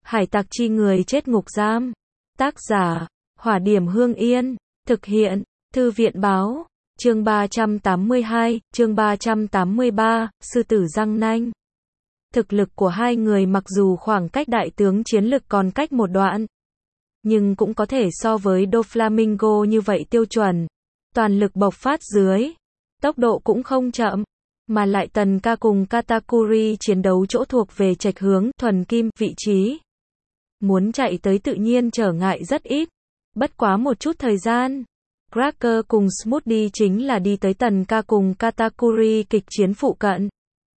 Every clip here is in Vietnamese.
Hải tặc chi người chết ngục giam. Tác giả, Hỏa Điểm Hương Yên. Thực hiện, Thư viện Báo. Chương 382, chương 383, Sư tử răng nanh. Thực lực của hai người mặc dù khoảng cách đại tướng chiến lực còn cách một đoạn, nhưng cũng có thể so với Doflamingo như vậy tiêu chuẩn. Toàn lực bộc phát dưới, tốc độ cũng không chậm, mà lại Tần Ca cùng Katakuri chiến đấu chỗ thuộc về trạch hướng, thuần kim, vị trí. Muốn chạy tới tự nhiên trở ngại rất ít, bất quá một chút thời gian. Cracker cùng Smoothie chính là đi tới Tần Ca cùng Katakuri kịch chiến phụ cận.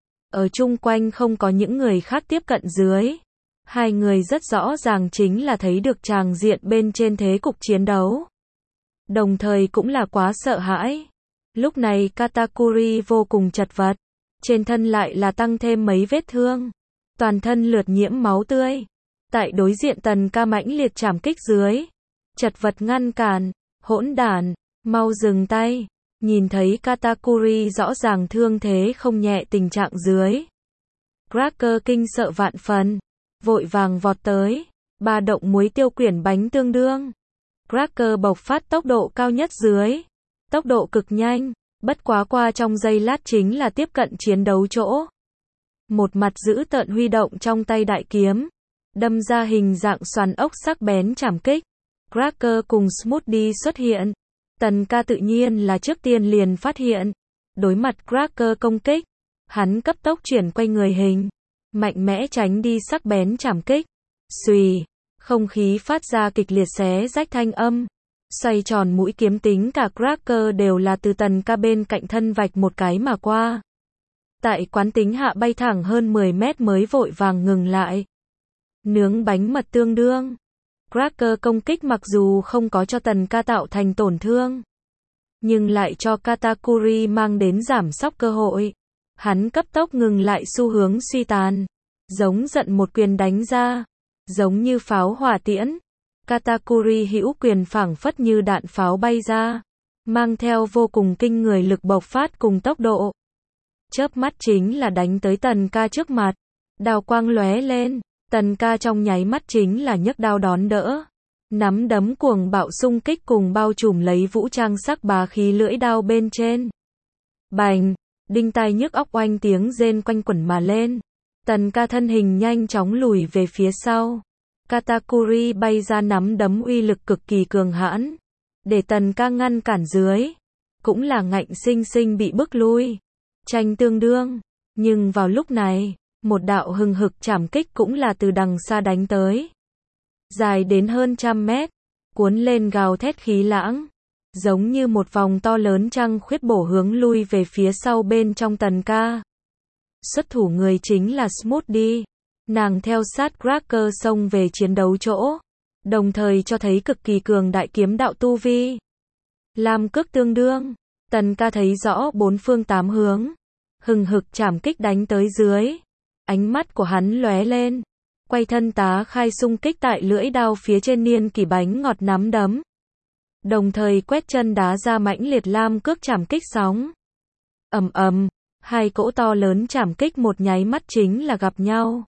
Ở chung quanh không có những người khác tiếp cận dưới. Hai người rất rõ ràng chính là thấy được tràng diện bên trên thế cục chiến đấu. Đồng thời cũng là quá sợ hãi. Lúc này Katakuri vô cùng chật vật. Trên thân lại là tăng thêm mấy vết thương. Toàn thân lượt nhiễm máu tươi. Tại đối diện Tần Ca mãnh liệt trảm kích dưới. Chật vật ngăn cản. Hỗn đản, mau dừng tay. Nhìn thấy Katakuri rõ ràng thương thế không nhẹ tình trạng dưới. Cracker kinh sợ vạn phần. Vội vàng vọt tới. Ba động muối tiêu quyển bánh tương đương. Cracker bộc phát tốc độ cao nhất dưới. Tốc độ cực nhanh. Bất quá qua trong giây lát chính là tiếp cận chiến đấu chỗ. Một mặt dữ tợn huy động trong tay đại kiếm. Đâm ra hình dạng xoắn ốc sắc bén chảm kích. Cracker cùng Smoothie xuất hiện. Tần Ca tự nhiên là trước tiên liền phát hiện. Đối mặt Cracker công kích. Hắn cấp tốc chuyển quay người hình. Mạnh mẽ tránh đi sắc bén chảm kích. Xùy. Không khí phát ra kịch liệt xé rách thanh âm. Xoay tròn mũi kiếm tính cả Cracker đều là từ Tần Ca bên cạnh thân vạch một cái mà qua. Tại quán tính hạ bay thẳng hơn 10 mét mới vội vàng ngừng lại. Nướng bánh mật tương đương. Cracker công kích mặc dù không có cho Tần Ca tạo thành tổn thương, nhưng lại cho Katakuri mang đến giảm sóc cơ hội. Hắn cấp tốc ngừng lại xu hướng suy tàn. Giống giận một quyền đánh ra. Giống như pháo hỏa tiễn. Katakuri hữu quyền phảng phất như đạn pháo bay ra. Mang theo vô cùng kinh người lực bộc phát cùng tốc độ. Chớp mắt chính là đánh tới Tần Ca trước mặt. Đao quang lóe lên. Tần Ca trong nháy mắt chính là nhấc đao đón đỡ. Nắm đấm cuồng bạo xung kích cùng bao trùm lấy vũ trang sắc bá khí lưỡi đao bên trên. Bành, đinh tai nhức óc oanh tiếng rên quanh quẩn mà lên. Tần Ca thân hình nhanh chóng lùi về phía sau. Katakuri bay ra nắm đấm uy lực cực kỳ cường hãn. Để Tần Ca ngăn cản dưới. Cũng là ngạnh sinh sinh bị bức lui. Tranh tương đương. Nhưng vào lúc này, một đạo hừng hực chảm kích cũng là từ đằng xa đánh tới. Dài đến hơn 100 mét. Cuốn lên gào thét khí lãng. Giống như một vòng to lớn trăng khuyết bổ hướng lui về phía sau bên trong Tần Ca. Xuất thủ người chính là Smoothie. Nàng theo sát Cracker xông về chiến đấu chỗ. Đồng thời cho thấy cực kỳ cường đại kiếm đạo tu vi. Lam cước tương đương. Tần Ca thấy rõ bốn phương tám hướng. Hừng hực chảm kích đánh tới dưới. Ánh mắt của hắn lóe lên. Quay thân tá khai xung kích tại lưỡi đao phía trên niên kỷ bánh ngọt nắm đấm. Đồng thời quét chân đá ra mãnh liệt lam cước chảm kích sóng. Ầm ầm, hai cỗ to lớn chảm kích một nháy mắt chính là gặp nhau.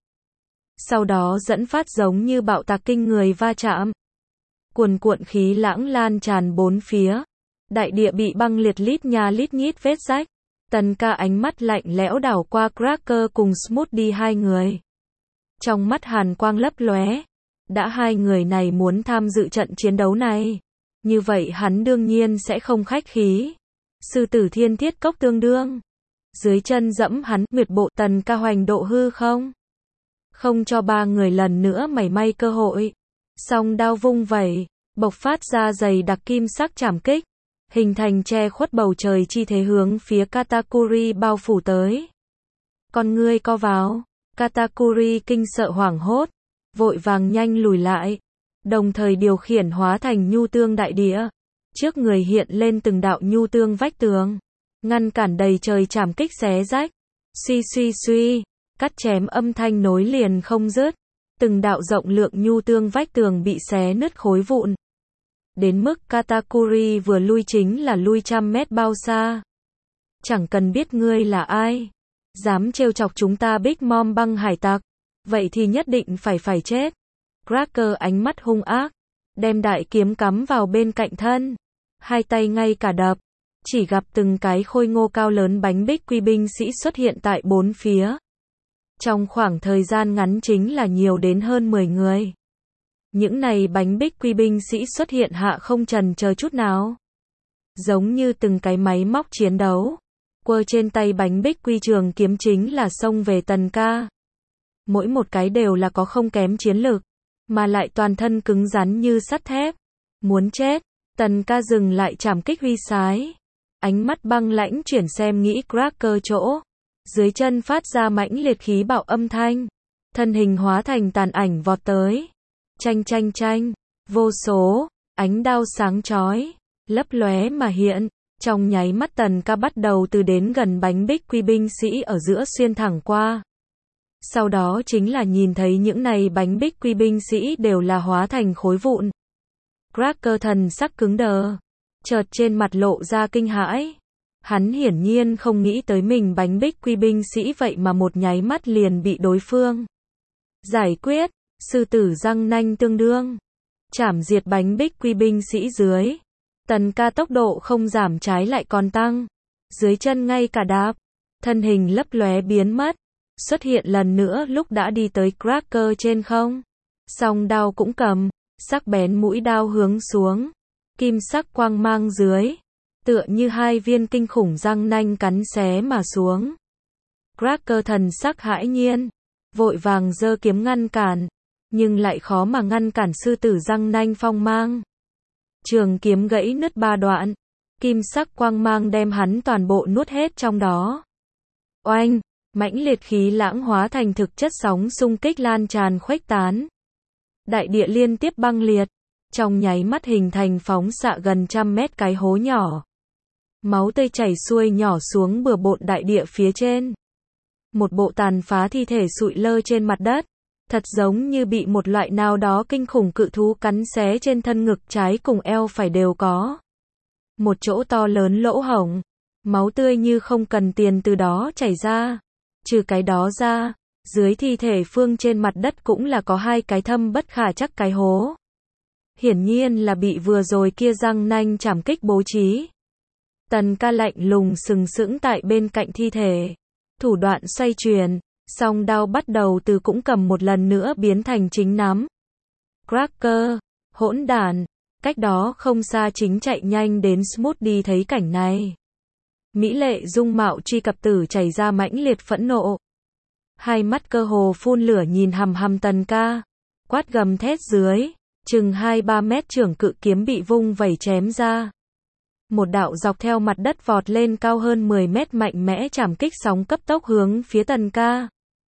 Sau đó dẫn phát giống như bạo tạc kinh người va chạm. Cuồn cuộn khí lãng lan tràn bốn phía. Đại địa bị băng liệt lít nha lít nhít vết rách. Tần Ca ánh mắt lạnh lẽo đảo qua Cracker cùng Smoothie hai người. Trong mắt hàn quang lấp lóe. Đã hai người này muốn tham dự trận chiến đấu này. Như vậy hắn đương nhiên sẽ không khách khí. Sư tử thiên thiết cốc tương đương. Dưới chân dẫm hắn, nguyệt bộ Tần Ca hoành độ hư không. Không cho ba người lần nữa mảy may cơ hội. Song đao vung vẩy, bộc phát ra dày đặc kim sắc chảm kích. Hình thành che khuất bầu trời chi thế hướng phía Katakuri bao phủ tới. Con ngươi co vào. Katakuri kinh sợ hoảng hốt. Vội vàng nhanh lùi lại. Đồng thời điều khiển hóa thành nhu tương đại địa. Trước người hiện lên từng đạo nhu tương vách tường. Ngăn cản đầy trời chảm kích xé rách. Suy suy suy. Cắt chém âm thanh nối liền không dứt. Từng đạo rộng lượng nhu tương vách tường bị xé nứt khối vụn. Đến mức Katakuri vừa lui chính là lui 100 mét bao xa. Chẳng cần biết ngươi là ai. Dám trêu chọc chúng ta Big Mom băng hải tặc. Vậy thì nhất định phải chết. Cracker ánh mắt hung ác, đem đại kiếm cắm vào bên cạnh thân, hai tay ngay cả đập, chỉ gặp từng cái khôi ngô cao lớn bánh bích quy binh sĩ xuất hiện tại bốn phía. Trong khoảng thời gian ngắn chính là nhiều đến hơn 10 người. Những này bánh bích quy binh sĩ xuất hiện hạ không chần chờ chút nào. Giống như từng cái máy móc chiến đấu. Quơ trên tay bánh bích quy trường kiếm chính là xông về Tần Ca. Mỗi một cái đều là có không kém chiến lực, mà lại toàn thân cứng rắn như sắt thép. Muốn chết, Tần Ca dừng lại chảm kích huy sái. Ánh mắt băng lãnh chuyển xem nghĩ Cracker chỗ. Dưới chân phát ra mãnh liệt khí bạo âm thanh. Thân hình hóa thành tàn ảnh vọt tới. Chanh chanh chanh, vô số, ánh đao sáng chói, lấp lóe mà hiện. Trong nháy mắt Tần Ca bắt đầu từ đến gần bánh bích quy binh sĩ ở giữa xuyên thẳng qua. Sau đó chính là nhìn thấy những này bánh bích quy binh sĩ đều là hóa thành khối vụn. Cracker thần sắc cứng đờ, chợt trên mặt lộ ra kinh hãi. Hắn hiển nhiên không nghĩ tới mình bánh bích quy binh sĩ vậy mà một nháy mắt liền bị đối phương giải quyết, sư tử răng nanh tương đương, chảm diệt bánh bích quy binh sĩ dưới. Tần Ca tốc độ không giảm trái lại còn tăng, dưới chân ngay cả đạp, thân hình lấp lóe biến mất, xuất hiện lần nữa lúc đã đi tới Cracker trên không. Song đao cũng cầm, sắc bén mũi đao hướng xuống, kim sắc quang mang dưới, tựa như hai viên kinh khủng răng nanh cắn xé mà xuống. Cracker thần sắc hãi nhiên, vội vàng giơ kiếm ngăn cản, nhưng lại khó mà ngăn cản sư tử răng nanh phong mang. Trường kiếm gãy nứt ba đoạn, kim sắc quang mang đem hắn toàn bộ nuốt hết trong đó. Oanh, mãnh liệt khí lãng hóa thành thực chất sóng xung kích lan tràn khuếch tán. Đại địa liên tiếp băng liệt, trong nháy mắt hình thành phóng xạ gần 100 mét cái hố nhỏ. Máu tươi chảy xuôi nhỏ xuống bừa bộn đại địa phía trên. Một bộ tàn phá thi thể sụi lơ trên mặt đất, thật giống như bị một loại nào đó kinh khủng cự thú cắn xé trên thân ngực trái cùng eo phải đều có. Một chỗ to lớn lỗ hổng, máu tươi như không cần tiền từ đó chảy ra. Trừ cái đó ra, dưới thi thể phương trên mặt đất cũng là có hai cái thâm bất khả trắc cái hố. Hiển nhiên là bị vừa rồi kia răng nanh chảm kích bố trí. Tần Ca lạnh lùng sừng sững tại bên cạnh thi thể, thủ đoạn xoay chuyển, song đao bắt đầu từ cũng cầm một lần nữa biến thành chính nắm. Cracker, hỗn đản, cách đó không xa chính chạy nhanh đến Smoothie thấy cảnh này. Mỹ lệ dung mạo truy cập tử chảy ra mãnh liệt phẫn nộ. Hai mắt cơ hồ phun lửa nhìn hằm hằm Tần Ca, quát gầm thét dưới, chừng 2-3 mét trưởng cự kiếm bị vung vẩy chém ra. Một đạo dọc theo mặt đất vọt lên cao hơn 10 mét mạnh mẽ chảm kích sóng cấp tốc hướng phía Tần Ca.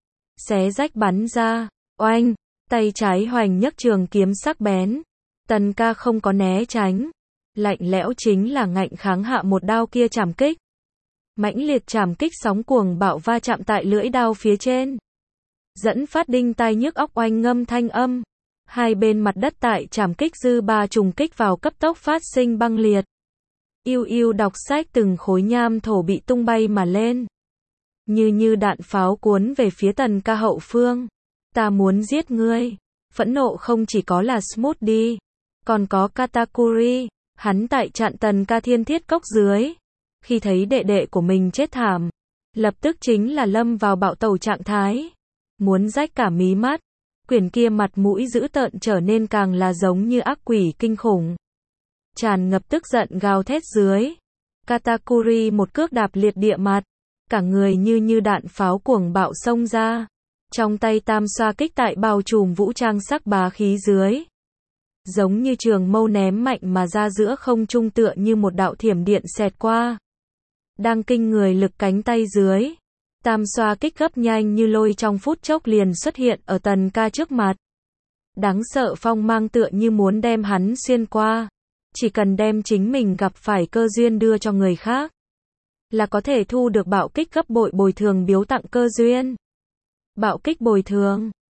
Xé rách bắn ra, oanh, tay trái hoành nhấc trường kiếm sắc bén. Tần Ca không có né tránh, lạnh lẽo chính là ngạnh kháng hạ một đao kia chảm kích. Mãnh liệt chảm kích sóng cuồng bạo va chạm tại lưỡi đao phía trên, dẫn phát đinh tai nhức óc oanh ngâm thanh âm. Hai bên mặt đất tại chảm kích dư ba trùng kích vào cấp tốc phát sinh băng liệt. Yêu yêu đọc sách từng khối nham thổ bị tung bay mà lên. Như đạn pháo cuốn về phía Tần Ca hậu phương. Ta muốn giết ngươi. Phẫn nộ không chỉ có là Smoothie, còn có Katakuri. Hắn tại chặn Tần Ca thiên thiết cốc dưới. Khi thấy đệ đệ của mình chết thảm, lập tức chính là lâm vào bạo tẩu trạng thái. Muốn rách cả mí mắt. Quyển kia mặt mũi dữ tợn trở nên càng là giống như ác quỷ kinh khủng. Tràn ngập tức giận gào thét dưới. Katakuri một cước đạp liệt địa mặt. Cả người như đạn pháo cuồng bạo xông ra. Trong tay tam xoa kích tại bao trùm vũ trang sắc bá khí dưới. Giống như trường mâu ném mạnh mà ra giữa không trung tựa như một đạo thiểm điện xẹt qua. Đang kinh người lực cánh tay dưới. Tam xoa kích gấp nhanh như lôi trong phút chốc liền xuất hiện ở Tần Ca trước mặt. Đáng sợ phong mang tựa như muốn đem hắn xuyên qua. Chỉ cần đem chính mình gặp phải cơ duyên đưa cho người khác, là có thể thu được bạo kích gấp bội bồi thường biếu tặng cơ duyên. Bạo kích bồi thường.